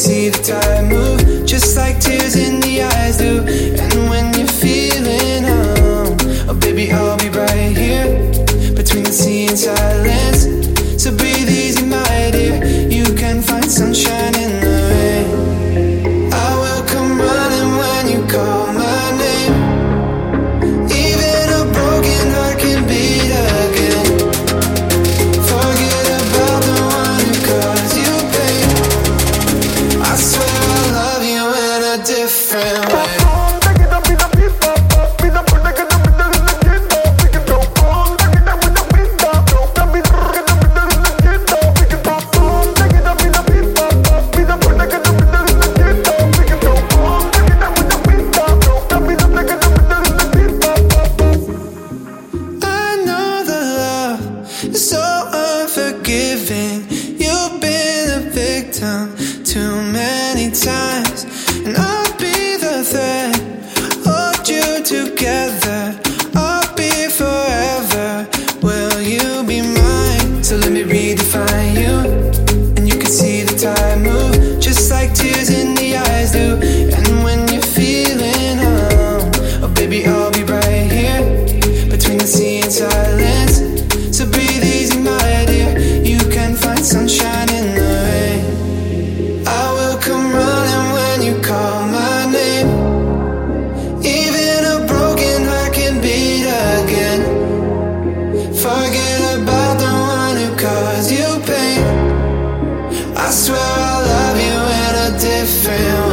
see the tide move, just like tears in the eyes do. And when you're feeling oh baby, I'll be right here between the sea and silence. So breathe easy, my dear, you can find sunshine in the rain. I will come running when you call my name. Even a broken heart can beat again. Forget about the one who caused you pain. I swear I love you in a different way. It's so unforgiving. You've been a victim too many times, and I'll be the thread, hold you together. I'll be forever. Will you be mine? So let me redefine you, and you can see the tide move, just like tears in the eyes do. And when you're feeling oh baby, I'll be right here between the sea and silence. So breathe easy, my dear, you can find sunshine in the rain. I will come running when you call my name. Even a broken heart can beat again. Forget about the one who caused you pain. I swear I love you in a different way.